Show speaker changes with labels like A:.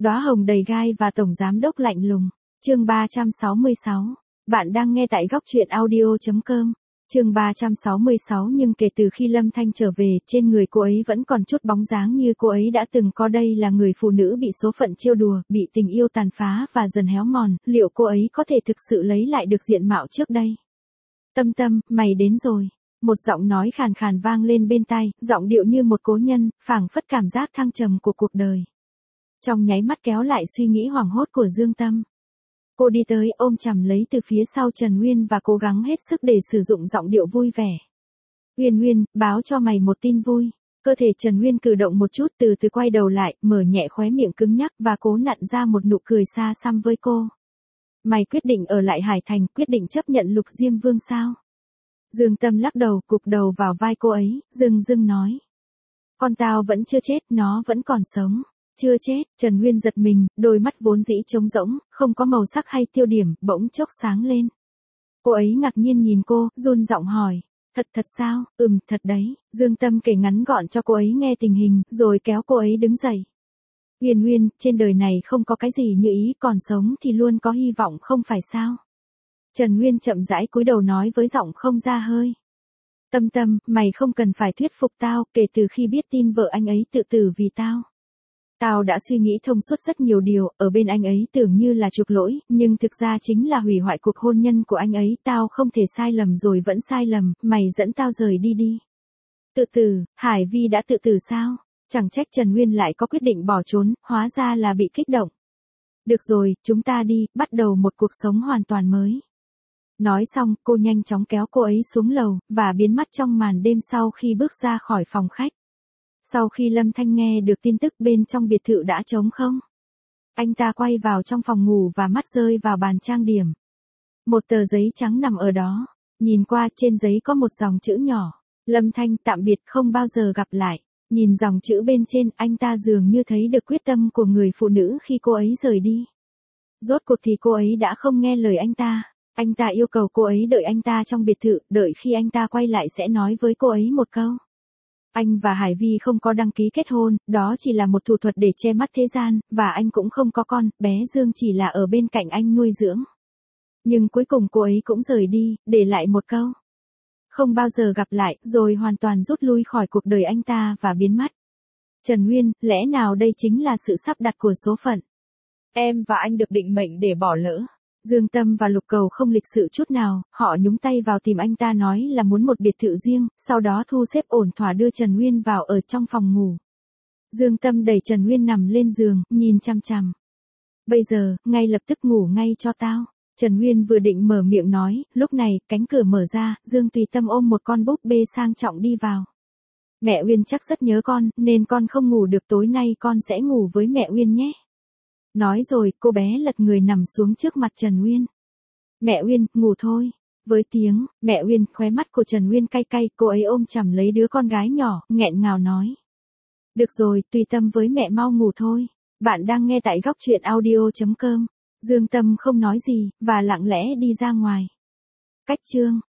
A: Đóa hồng đầy gai và tổng giám đốc lạnh lùng. Chương 366. Bạn đang nghe tại góc truyện audio.com. Chương 366. Nhưng kể từ khi Lâm Thanh trở về, trên người cô ấy vẫn còn chút bóng dáng như cô ấy đã từng có. Đây là người phụ nữ bị số phận trêu đùa, bị tình yêu tàn phá và dần héo mòn, liệu cô ấy có thể thực sự lấy lại được diện mạo trước đây? Tâm Tâm, mày đến rồi. Một giọng nói khàn khàn vang lên bên tai, giọng điệu như một cố nhân, phảng phất cảm giác thăng trầm của cuộc đời. Trong nháy mắt kéo lại suy nghĩ hoảng hốt của Dương Tâm. Cô đi tới ôm chầm lấy từ phía sau Trần Uyên và cố gắng hết sức để sử dụng giọng điệu vui vẻ. Uyên Uyên, báo cho mày một tin vui. Cơ thể Trần Uyên cử động một chút, từ từ quay đầu lại, mở nhẹ khóe miệng cứng nhắc và cố nặn ra một nụ cười xa xăm với cô. Mày quyết định ở lại Hải Thành, quyết định chấp nhận Lục Diêm Vương sao? Dương Tâm lắc đầu, cụp đầu vào vai cô ấy, dưng dưng nói. Con tao vẫn chưa chết, nó vẫn còn sống. Chưa chết, Trần Uyên giật mình, đôi mắt vốn dĩ trống rỗng, không có màu sắc hay tiêu điểm, bỗng chốc sáng lên. Cô ấy ngạc nhiên nhìn cô, run giọng hỏi. Thật sao? Thật đấy. Dương Tâm kể ngắn gọn cho cô ấy nghe tình hình, rồi kéo cô ấy đứng dậy. Uyên Uyên, trên đời này không có cái gì như ý, còn sống thì luôn có hy vọng không phải sao? Trần Uyên chậm rãi cúi đầu nói với giọng không ra hơi. Tâm Tâm, mày không cần phải thuyết phục tao, kể từ khi biết tin vợ anh ấy tự tử vì tao. Tao đã suy nghĩ thông suốt rất nhiều điều, ở bên anh ấy tưởng như là chuộc lỗi, nhưng thực ra chính là hủy hoại cuộc hôn nhân của anh ấy. Tao không thể sai lầm rồi vẫn sai lầm, mày dẫn tao rời đi đi. Tự tử, Hải Vi đã tự tử sao? Chẳng trách Trần Uyên lại có quyết định bỏ trốn, hóa ra là bị kích động. Được rồi, chúng ta đi, bắt đầu một cuộc sống hoàn toàn mới. Nói xong, cô nhanh chóng kéo cô ấy xuống lầu, và biến mất trong màn đêm sau khi bước ra khỏi phòng khách. Sau khi Lâm Thanh nghe được tin tức bên trong biệt thự đã trống không, anh ta quay vào trong phòng ngủ và mắt rơi vào bàn trang điểm. Một tờ giấy trắng nằm ở đó, nhìn qua trên giấy có một dòng chữ nhỏ. Lâm Thanh, tạm biệt, không bao giờ gặp lại. Nhìn dòng chữ bên trên, anh ta dường như thấy được quyết tâm của người phụ nữ khi cô ấy rời đi. Rốt cuộc thì cô ấy đã không nghe lời anh ta. Anh ta yêu cầu cô ấy đợi anh ta trong biệt thự, đợi khi anh ta quay lại sẽ nói với cô ấy một câu. Anh và Hải Vi không có đăng ký kết hôn, đó chỉ là một thủ thuật để che mắt thế gian, và anh cũng không có con, bé Dương chỉ là ở bên cạnh anh nuôi dưỡng. Nhưng cuối cùng cô ấy cũng rời đi, để lại một câu. Không bao giờ gặp lại, rồi hoàn toàn rút lui khỏi cuộc đời anh ta và biến mất. Trần Uyên, lẽ nào đây chính là sự sắp đặt của số phận? Em và anh được định mệnh để bỏ lỡ. Dương Tâm và Lục Cầu không lịch sự chút nào, họ nhúng tay vào tìm anh ta nói là muốn một biệt thự riêng, sau đó thu xếp ổn thỏa đưa Trần Uyên vào ở trong phòng ngủ. Dương Tâm đẩy Trần Uyên nằm lên giường, nhìn chằm chằm. Bây giờ, ngay lập tức ngủ ngay cho tao. Trần Uyên vừa định mở miệng nói, lúc này, cánh cửa mở ra, Dương Tùy Tâm ôm một con búp bê sang trọng đi vào. Mẹ Uyên chắc rất nhớ con, nên con không ngủ được, tối nay con sẽ ngủ với mẹ Uyên nhé. Nói rồi, cô bé lật người nằm xuống trước mặt Trần Uyên. Mẹ Uyên, ngủ thôi. Với tiếng, mẹ Uyên, khóe mắt của Trần Uyên cay cay, cô ấy ôm chầm lấy đứa con gái nhỏ, nghẹn ngào nói. Được rồi, Tùy Tâm với mẹ mau ngủ thôi. Bạn đang nghe tại góc truyện audio.com. Dương Tâm không nói gì, và lặng lẽ đi ra ngoài. Cách chương.